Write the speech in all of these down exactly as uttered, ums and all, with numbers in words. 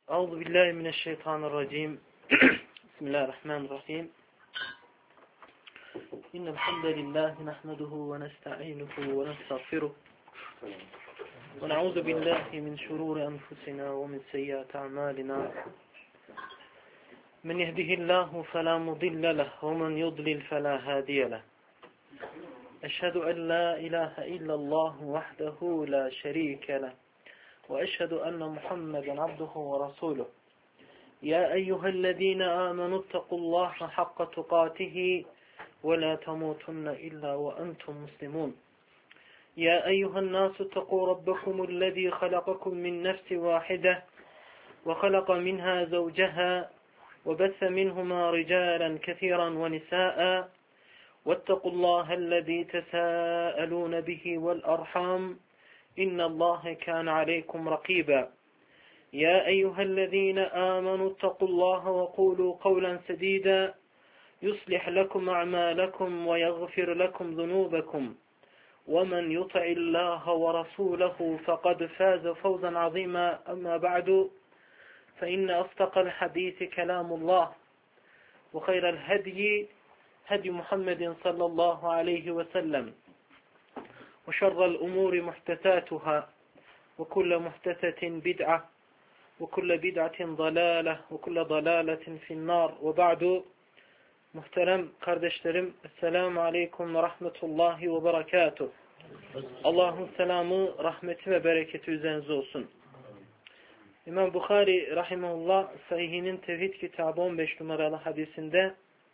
Euzu billahi mineşşeytanirracim. Bismillahirrahmanirrahim. İnnel hamdelellahi nahmeduhu ve nestainuhu ve nestağfiruh. Ve na'uzu billahi min şururi enfusina ve min seyyiati a'malina. Men yehdihillahu fela mudille lehu ve men yudlil fela hadiye lehu. Eşhedü en la ilahe illallah vahdehu la şerike lehu. وأشهد أن محمدا عبده ورسوله يا أيها الذين آمنوا اتقوا الله حق تقاته ولا تموتن إلا وأنتم مسلمون يا أيها الناس اتقوا ربكم الذي خلقكم من نفس واحدة وخلق منها زوجها وبث منهما رجالا كثيرا ونساء واتقوا الله الذي تساءلون به والأرحام إن الله كان عليكم رقيبا يا أيها الذين آمنوا اتقوا الله وقولوا قولا سديدا يصلح لكم أعمالكم ويغفر لكم ذنوبكم ومن يطع الله ورسوله فقد فاز فوزا عظيما أما بعد فإن أصدق الحديث كلام الله وخير الهدي هدي محمد صلى الله عليه وسلم وشر الأمور محدثاتها وكل محدثة بدعة وكل بدعة ضلالة وكل ضلالة في النار وبعد. Muhterem kardeşlerim, Esselamu Aleyküm ve Rahmetullahi ve Berekatuh. Allah'ın selamı, rahmeti ve bereketi üzerinize olsun. İmam Bukhari Rahimahullah Sahihinin Tevhid kitabı on beş numaralı hadisinde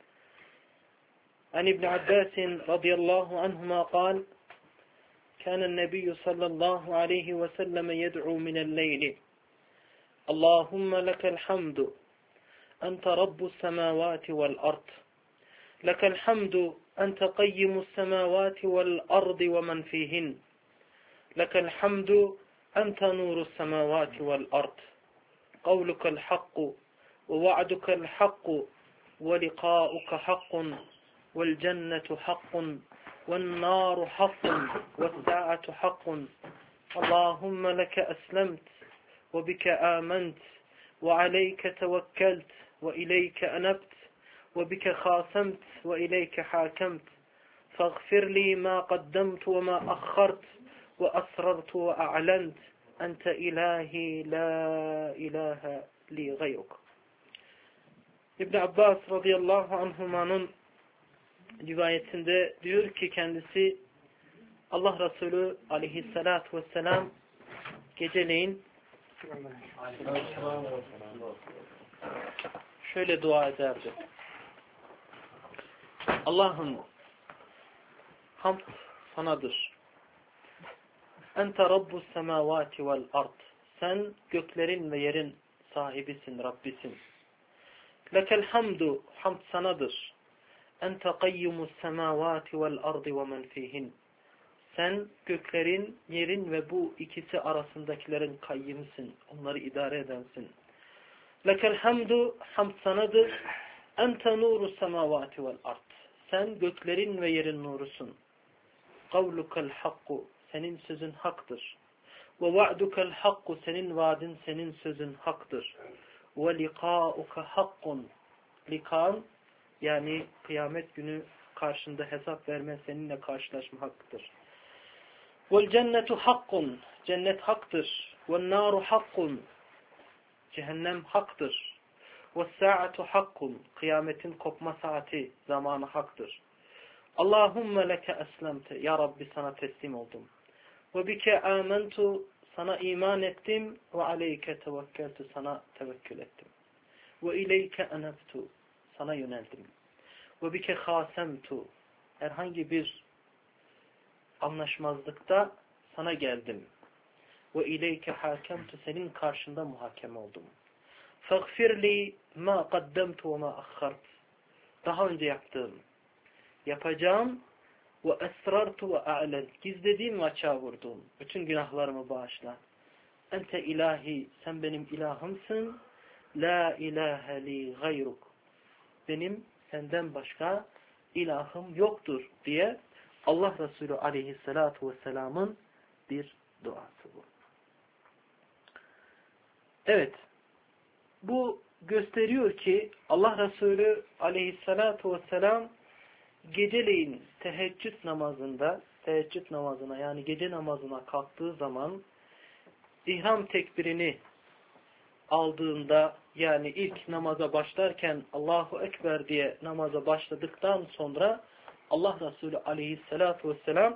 An İbn Abbasin radıyallahu anhuma kal كان النبي صلى الله عليه وسلم يدعو من الليل اللهم لك الحمد أنت رب السماوات والأرض لك الحمد أنت قيم السماوات والأرض ومن فيهن لك الحمد أنت نور السماوات والأرض قولك الحق ووعدك الحق ولقاؤك حق والجنة حق والنار حق والساعة حق اللهم لك أسلمت وبك آمنت وعليك توكلت وإليك أنبت وبك خاصمت وإليك حاكمت فاغفر لي ما قدمت وما أخرت وأسررت وأعلنت أنت إلهي لا إله لي غيرك. İbn Abbas radıyallahu anhumanın rivayetinde diyor ki kendisi Allah Resulü aleyhissalatü vesselam geceleyin şöyle dua ederdi. Allah'ım hamd sanadır. Ente rabbus semavati vel ard. Sen göklerin ve yerin sahibisin, Rabbisin. Lekel hamdu, hamd sanadır. Ente qayyimus semavati vel ardı ve men fihin. Sen göklerin, yerin ve bu ikisi arasındakilerin kayyımısın. Onları idare edensin. Lekel hamdu, hamd sanadır. Ente nurus semavati vel ard. Sen göklerin ve yerin nurusun. Kavlukel hakku. Senin sözün haktır. Ve va'dukel hakku. Senin vaadin, senin sözün haktır. Ve liqa'uka hakkun. Liqa'ın yani kıyamet günü karşında hesap verme, seninle karşılaşma hakkıdır. Vel cennetu hakkun. Cennet haktır. Vel naru hakkun. Cehennem haktır. Ves sa'atu hakkun. Kıyametin kopma saati, zamanı haktır. Allahumme leke eslemte. Ya Rabbi sana teslim oldum. Ve bike amentu. Sana iman ettim. Ve aleyke tevekkeltu. Sana tevekkül ettim. Ve ileyke enebtu. Sana yöneldim. Ve bike hasemtu. Herhangi bir anlaşmazlıkta sana geldim. Ve ileyke hakemtu. Senin karşında muhakeme oldum. Faghfirli ma qaddamtu ve ma akhart. Daha önce yaptığım, yapacağım ve esrartu ve a'len. Gizlediğim ve açığa vurduğum bütün günahlarımı bağışla. Ente ilahi. Sen benim ilahımsın. La ilahe li gayruk. Benim senden başka ilahım yoktur diye Allah Resulü aleyhissalatu vesselamın bir duası bu. Evet. bu gösteriyor ki Allah Resulü aleyhissalatu vesselam geceleyin teheccüd namazında, teheccüd namazına yani gece namazına kalktığı zaman ihram tekbirini aldığında yani ilk namaza başlarken Allahu Ekber diye namaza başladıktan sonra Allah Resulü aleyhissalatu vesselam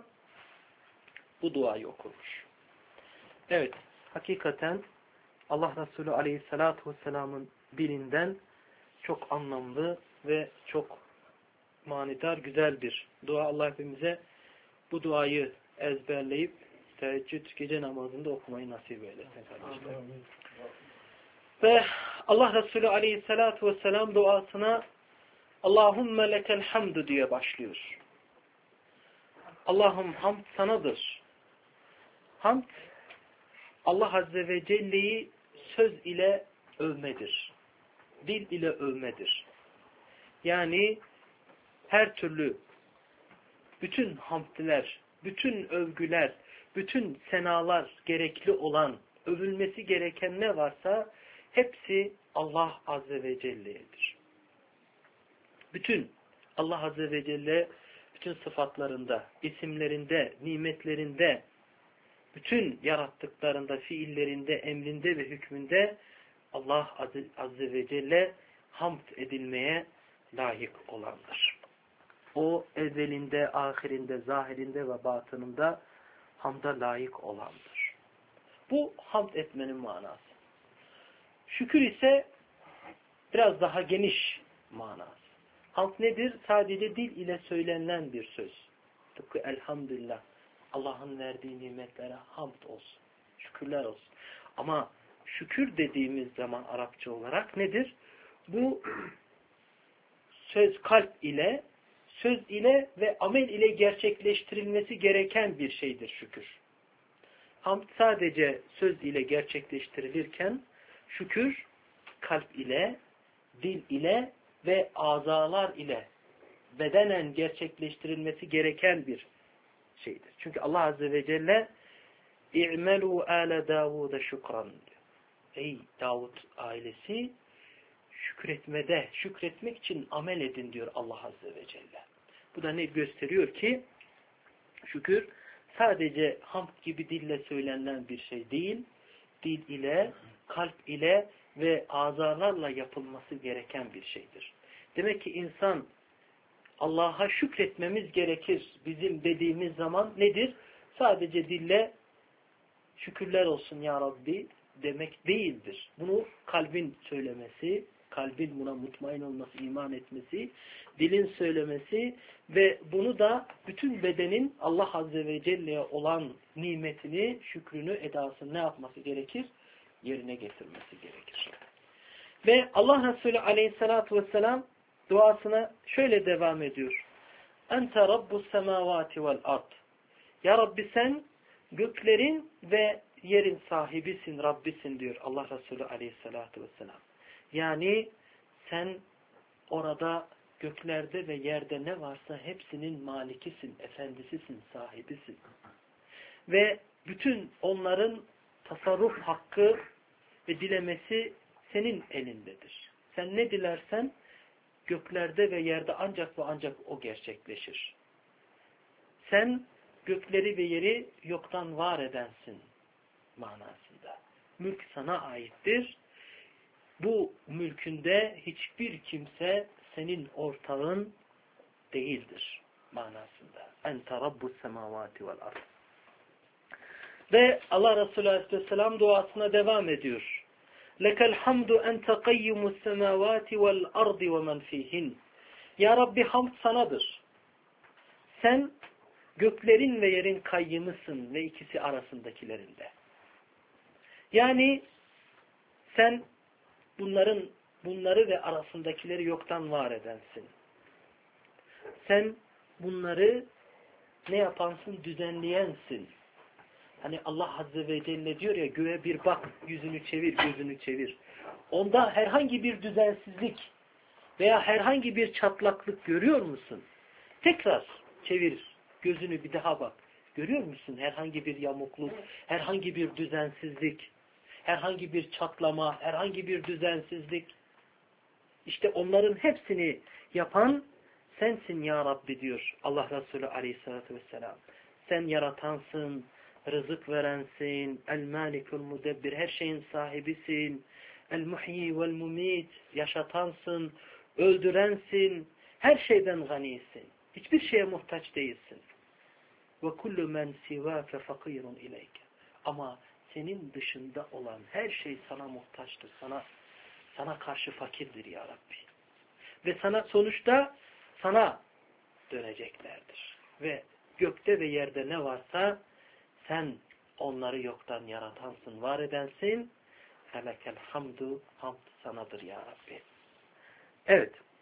bu duayı okurmuş. Evet, hakikaten Allah Resulü aleyhissalatu vesselamın dilinden çok anlamlı ve çok manidar, güzel bir dua. Allah hepimize bu duayı ezberleyip teheccüd gece namazında okumayı nasip eylesin kardeşler. Ve Allah Resulü aleyhissalatu vesselam duasına Allahümme lekel hamdu diye başlıyor. Allah'ım hamd sanadır. Hamd Allah Azze ve Celle'yi söz ile övmedir. Dil ile övmedir. Yani her türlü bütün hamdler, bütün övgüler, bütün senalar gerekli olan, övülmesi gereken ne varsa hepsi Allah Azze ve Celle'yedir. Bütün Allah Azze ve Celle bütün sıfatlarında, isimlerinde, nimetlerinde, bütün yarattıklarında, fiillerinde, emrinde ve hükmünde Allah Azze ve Celle hamd edilmeye layık olandır. O ezelinde, ahirinde, zahirinde ve batınında hamda layık olandır. Bu hamd etmenin manası. Şükür ise biraz daha geniş manası. Hamd nedir? Sadece dil ile söylenen bir söz. Tıpkı elhamdülillah. Allah'ın verdiği nimetlere hamd olsun. Şükürler olsun. Ama şükür dediğimiz zaman Arapça olarak nedir? Bu söz kalp ile, söz ile ve amel ile gerçekleştirilmesi gereken bir şeydir şükür. Hamd sadece söz ile gerçekleştirilirken şükür kalp ile, dil ile ve azalar ile bedenen gerçekleştirilmesi gereken bir şeydir. Çünkü Allah Azze ve Celle İ'melû âle Davud'a şükran. Ey Davud ailesi şükretmede, şükretmek için amel edin diyor Allah Azze ve Celle. Bu da ne gösteriyor ki şükür sadece hamd gibi dille söylenen bir şey değil, dil ile, kalp ile ve azalarla yapılması gereken bir şeydir. Demek ki insan Allah'a şükretmemiz gerekir. Bizim dediğimiz zaman nedir? Sadece dille şükürler olsun ya Rabbi demek değildir. Bunu kalbin söylemesi, kalbin buna mutmain olması, iman etmesi, dilin söylemesi ve bunu da bütün bedenin Allah Azze ve Celle'ye olan nimetini, şükrünü, edasını ne yapması gerekir? Yerine getirmesi gerekir. Ve Allah Resulü Aleyhisselatü Vesselam duasına şöyle devam ediyor. Ente Rabbus semavati vel ard. Ya Rabbi sen göklerin ve yerin sahibisin, Rabbisin diyor Allah Resulü Aleyhisselatü Vesselam. Yani sen orada göklerde ve yerde ne varsa hepsinin malikisin, efendisisin, sahibisin. Ve bütün onların tasarruf hakkı ve dilemesi senin elindedir. Sen ne dilersen göklerde ve yerde ancak ve ancak o gerçekleşir. Sen gökleri ve yeri yoktan var edensin manasında. Mülk sana aittir. Bu mülkünde hiçbir kimse senin ortağın değildir manasında. Ente Rabbus semavati vel ard. Ve Allah Resulü Aleyhisselam duasına devam ediyor. Lekel hamdu ente qayyimus semavati vel ardi ve men fihin. Ya Rabbi hamd sanadır. Sen göklerin ve yerin kayyımısın ve ikisi arasındakilerinde. Yani sen bunların bunları ve arasındakileri yoktan var edensin. Sen bunları ne yapansın? Düzenleyensin. Hani Allah Azze ve Celle diyor ya, göğe bir bak, yüzünü çevir, gözünü çevir. Onda herhangi bir düzensizlik veya herhangi bir çatlaklık görüyor musun? Tekrar çevir, gözünü bir daha bak. Görüyor musun herhangi bir yamukluk, herhangi bir düzensizlik? herhangi bir çatlama, herhangi bir düzensizlik. İşte onların hepsini yapan sensin ya Rabbi diyor Allah Resulü aleyhissalatü vesselam. Sen yaratansın, rızık verensin, el-malikul mudebbir, her şeyin sahibisin, el-muhyi vel-mumit, yaşatansın, öldürensin, her şeyden ganisin. Hiçbir şeye muhtaç değilsin. Ve kullu men sivâke fakîrun ileyke. Ama senin dışında olan her şey sana muhtaçtır. Sana sana karşı fakirdir ya Rabbi. Ve sana sonuçta sana döneceklerdir. Ve gökte ve yerde ne varsa sen onları yoktan yaratansın, var edensin. Felekel hamdu, hamd sanadır ya Rabbi. Evet.